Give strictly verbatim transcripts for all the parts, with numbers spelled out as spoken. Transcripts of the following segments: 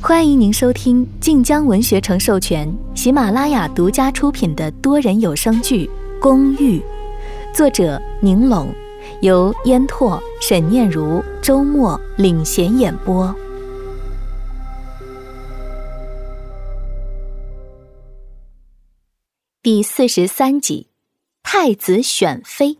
欢迎您收听晋江文学城授权、喜马拉雅独家出品的多人有声剧《公寓》，作者宁拢，由烟拓、沈念如、周末领衔演播。第四十三集，太子选妃。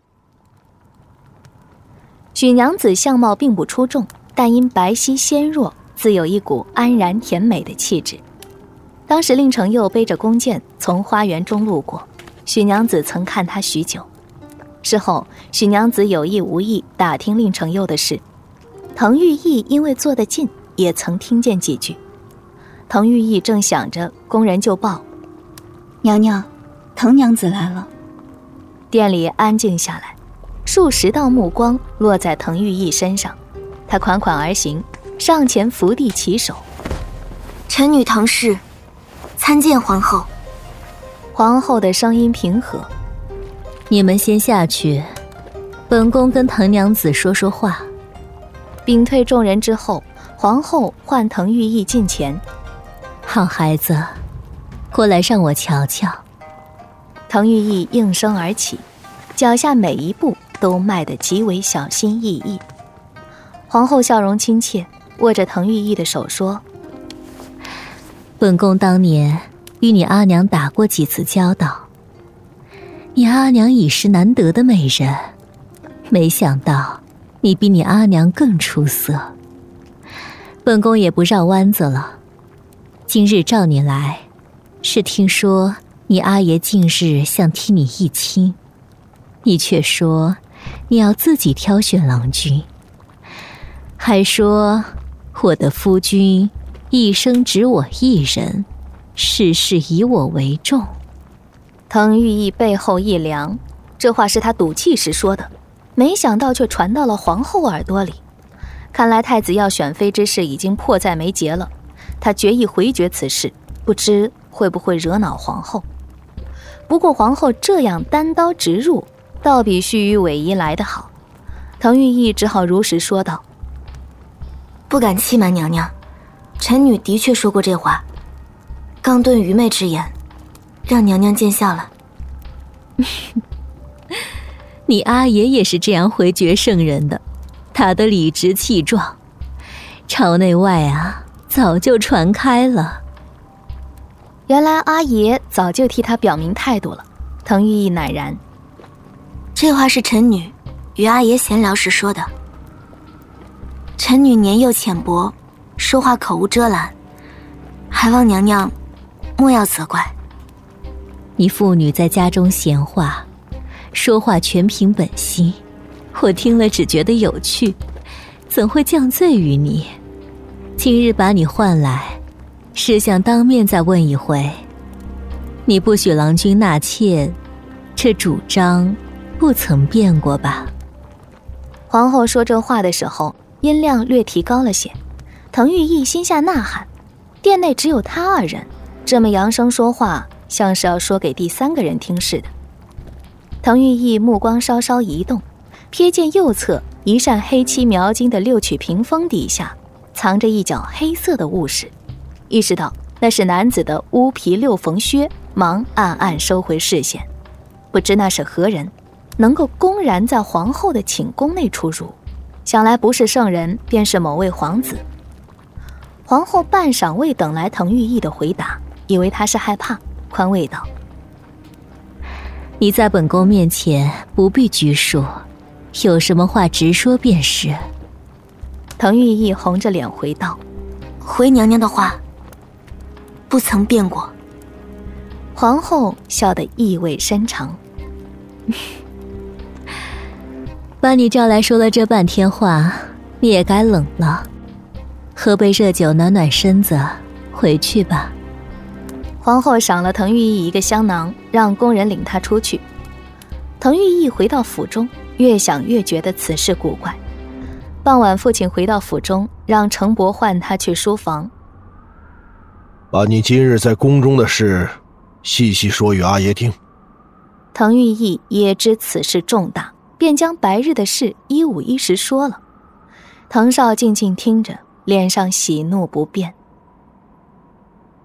许娘子相貌并不出众，但因白皙纤弱，自有一股安然甜美的气质。当时令程佑背着弓箭从花园中路过，许娘子曾看他许久。事后许娘子有意无意打听令程佑的事，滕玉义因为坐得近，也曾听见几句。滕玉义正想着，工人就报： 娘娘，滕娘子来了。 店里安静下来，数十道目光落在滕玉义身上，他款款而行，上前伏地起手。 臣女滕氏参见皇后。 皇后的声音平和： 你们先下去，本宫跟滕娘子说说话。 屏退众人之后，皇后唤滕玉义近前： 好孩子，过来让我瞧瞧。 滕玉义应声而起，脚下每一步都迈得极为小心翼翼。皇后笑容亲切，握着滕玉义的手说： 本宫当年与你阿娘打过几次交道，你阿娘已是难得的美人，没想到你比你阿娘更出色。本宫也不绕弯子了，今日召你来，是听说你阿爷近日想替你议亲，你却说你要自己挑选郎君，还说我的夫君一生只我一人，事事以我为重。 滕玉义背后一凉，这话是他赌气时说的，没想到却传到了皇后耳朵里。看来太子要选妃之事已经迫在眉睫了，他决意回绝此事，不知会不会惹恼皇后。不过皇后这样单刀直入，倒比虚与委蛇来得好。滕玉义只好如实说道： 不敢欺瞒娘娘，臣女的确说过这话，刚顿愚昧之言，让娘娘见笑了。 你阿爷也是这样回绝圣人的，他的理直气壮，朝内外啊早就传开了。 原来阿爷早就替他表明态度了。滕玉义乃然： 这话是臣女与阿爷闲聊时说的。臣女年幼浅薄，说话口无遮拦，还望娘娘莫要责怪。 你妇女在家中闲话，说话全凭本心，我听了只觉得有趣，怎会降罪于你？今日把你唤来，是想当面再问一回，你不许郎君纳妾，这主张不曾变过吧？ 皇后说这话的时候，音量略提高了些。滕玉义心下呐喊，殿内只有他二人，这么扬声说话，像是要说给第三个人听似的。滕玉义目光稍稍移动，瞥见右侧一扇黑漆描金的六曲屏风底下藏着一角黑色的物事，意识到那是男子的乌皮六缝靴，忙暗暗收回视线。不知那是何人，能够公然在皇后的寝宫内出入，想来不是圣人，便是某位皇子。皇后半晌未等来滕玉义的回答，以为他是害怕，宽慰道： 你在本宫面前不必拘束，有什么话直说便是。 滕玉义红着脸回道： 回娘娘的话，不曾变过。 皇后笑得意味深长。 把你召来说了这半天话，你也该冷了，喝杯热酒暖暖身子，回去吧。 皇后赏了滕玉义一个香囊，让工人领他出去。滕玉义回到府中，越想越觉得此事古怪。傍晚父亲回到府中，让程伯唤他去书房， 把你今日在宫中的事细细说与阿爷听。 滕玉义也知此事重大，便将白日的事一五一十说了。滕少静静听着，脸上喜怒不变。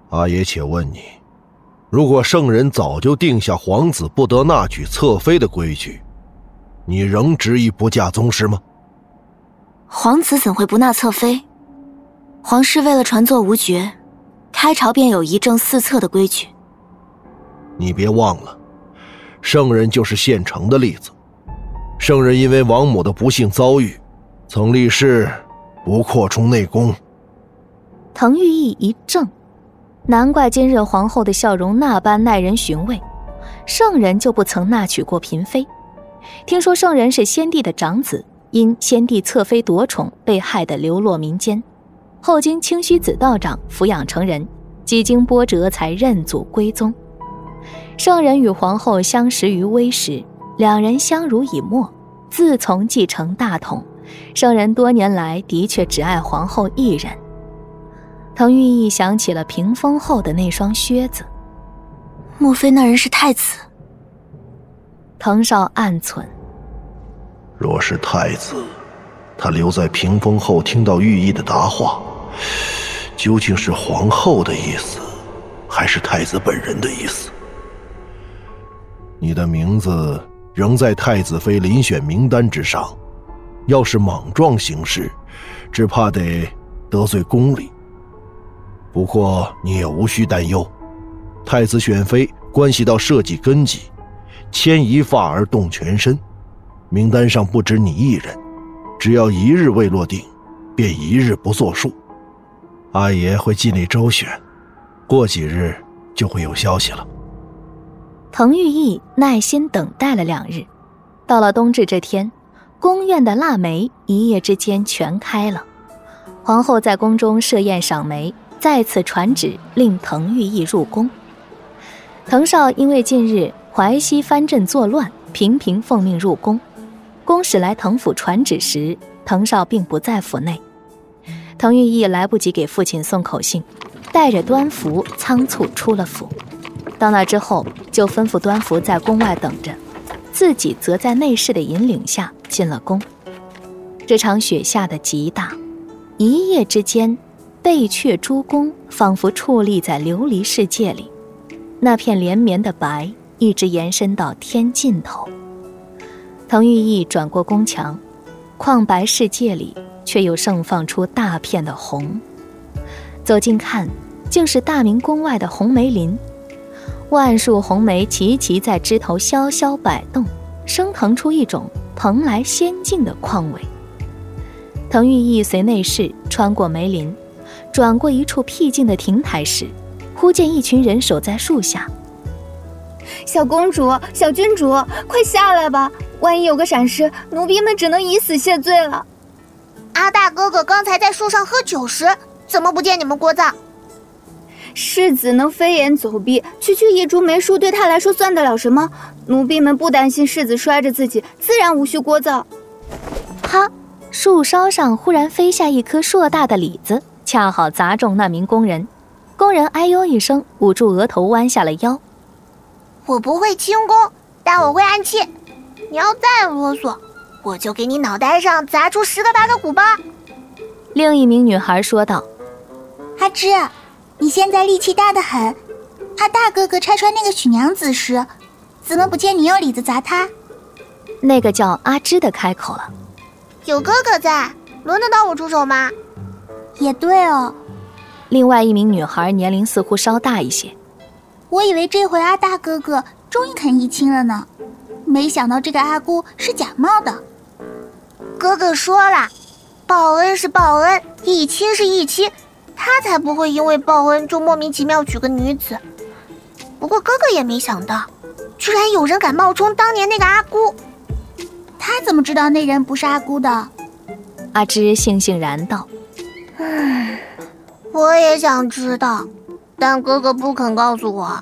阿爷且问你，如果圣人早就定下皇子不得纳娶侧妃的规矩，你仍执意不嫁宗室吗？ 皇子怎会不纳侧妃？皇室为了传作无绝，开朝便有仪正四侧的规矩。 你别忘了，圣人就是现成的例子。圣人因为王母的不幸遭遇，曾立誓不扩充内宫。 滕玉义一怔，难怪今日皇后的笑容那般耐人寻味。圣人就不曾纳娶过嫔妃。听说圣人是先帝的长子，因先帝侧妃夺宠被害得流落民间，后经清虚子道长抚养成人，几经波折才认祖归宗。圣人与皇后相识于微时，两人相濡以沫。自从继承大统，圣人多年来的确只爱皇后一人。滕玉义想起了屏风后的那双靴子， 莫非那人是太子？ 滕少暗忖， 若是太子，他留在屏风后听到御医的答话，究竟是皇后的意思，还是太子本人的意思？你的名字仍在太子妃遴选名单之上，要是莽撞行事，只怕得得罪宫里。不过你也无需担忧，太子选妃关系到社稷根基，牵一发而动全身，名单上不止你一人，只要一日未落定，便一日不作数。阿爷会尽力周旋，过几日就会有消息了。 滕玉义耐心等待了两日，到了冬至这天，宫院的腊梅一夜之间全开了。皇后在宫中设宴赏梅，再次传旨令滕玉义入宫。滕少因为近日淮西藩镇作乱，频频奉命入宫。宫使来滕府传旨时，滕少并不在府内。滕玉义来不及给父亲送口信，带着端福仓促出了府。到那之后，就吩咐端福在宫外等着，自己则在内侍的引领下进了宫。这场雪下得极大，一夜之间，贝阙诸宫仿佛矗立在琉璃世界里，那片连绵的白一直延伸到天尽头。滕玉义转过宫墙，旷白世界里却又盛放出大片的红。走近看，竟是大明宫外的红梅林。万树红梅齐齐在枝头萧萧摆动，升腾出一种蓬莱仙境的况味。滕玉义随内侍穿过梅林，转过一处僻静的亭台时，忽见一群人守在树下。 小公主，小君主，快下来吧，万一有个闪失，奴婢们只能以死谢罪了。 阿大哥哥刚才在树上喝酒时，怎么不见你们聒噪？ 世子能飞檐走壁，区区一株梅树对他来说算得了什么？奴婢们不担心世子摔着自己，自然无需聒噪。 啪！树梢上忽然飞下一颗硕大的李子，恰好砸中那名工人。工人哎呦一声，捂住额头，弯下了腰。 我不会轻功，但我会暗器。你要再啰嗦，我就给你脑袋上砸出十个八个鼓包。 另一名女孩说道： 阿芝，你现在力气大得很，阿大哥哥拆穿那个许娘子时，怎么不见你用李子砸他？ 那个叫阿芝的开口了： 有哥哥在，轮得到我出手吗？ 也对哦。 另外一名女孩年龄似乎稍大一些。 我以为这回阿大哥哥终于肯议亲了呢，没想到这个阿姑是假冒的。 哥哥说了，报恩是报恩，议亲是议亲，他才不会因为报恩就莫名其妙娶个女子。不过哥哥也没想到，居然有人敢冒充当年那个阿姑。 他怎么知道那人不是阿姑的？ 阿芝悻悻然道： 嗯，我也想知道，但哥哥不肯告诉我。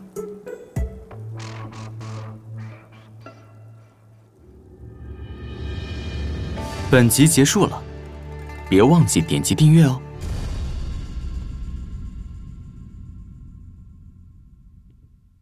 本集结束了，别忘记点击订阅哦。